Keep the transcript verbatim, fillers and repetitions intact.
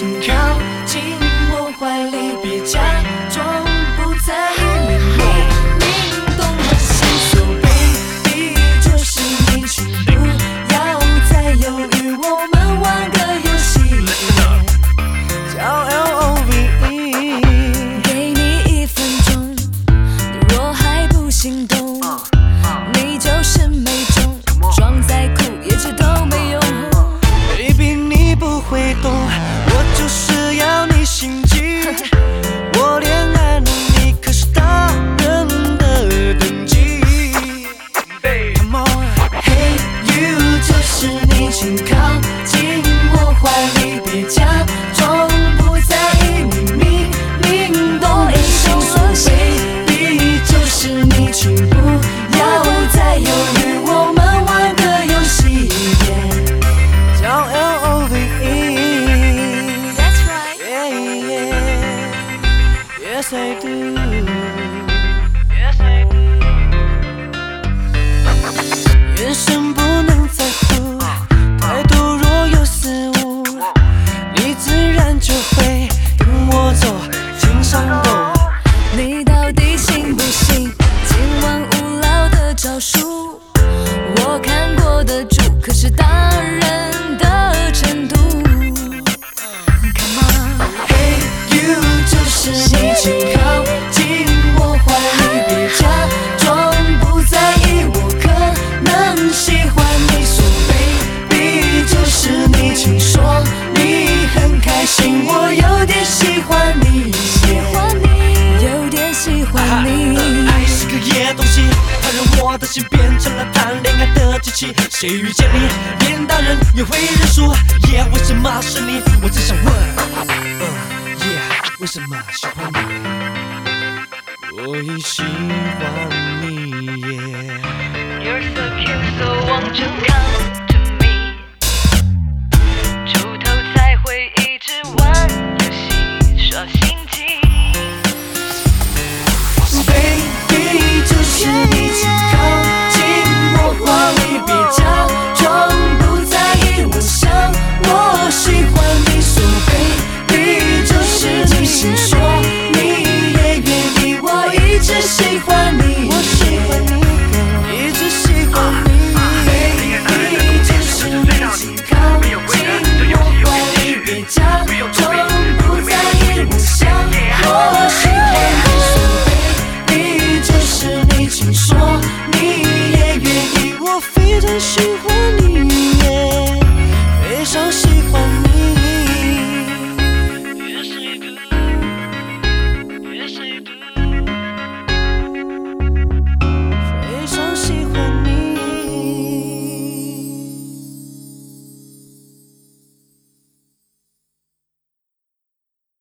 请靠近我怀里，别假装不在意。明明懂我心所，baby， 就是你，请不要再犹豫，我们玩个游戏，叫 L O V E。给你一分钟，你若还不心动，你就是没中，装再酷也知道没用。Baby， 你不会懂，我就是要你心急。我恋爱了你，可是大人的等级。Come on，Hey you， 就是你，请靠近我怀里，别假装不在意，你明明懂我心所，baby， 就是你，请不要再犹豫，我们玩个游戏，叫 L O V E。 That's right， yeah, yeah. Yes I do， Yes I do。 眼神不能在乎，态度若有失误，你自然就会跟我走，情上头。你到底信不信今晚无聊的招数？我看过的主可是大人的程度。Come on，Hey you， 就是你，请靠近我怀里，别假装不在意，我可能喜欢你，说 baby， 就是你，请说你很开心，我有点喜欢你，喜欢你，有点喜欢你。 爱是个野东西，它让我的心变成了谈恋爱的机器。谁遇见你，连大人也会认输。Yeah， 为什么是你？我只想问，呃 Yeah， 为什么喜欢你？我也喜欢你 Yeah。 You're so cute， so 望着看。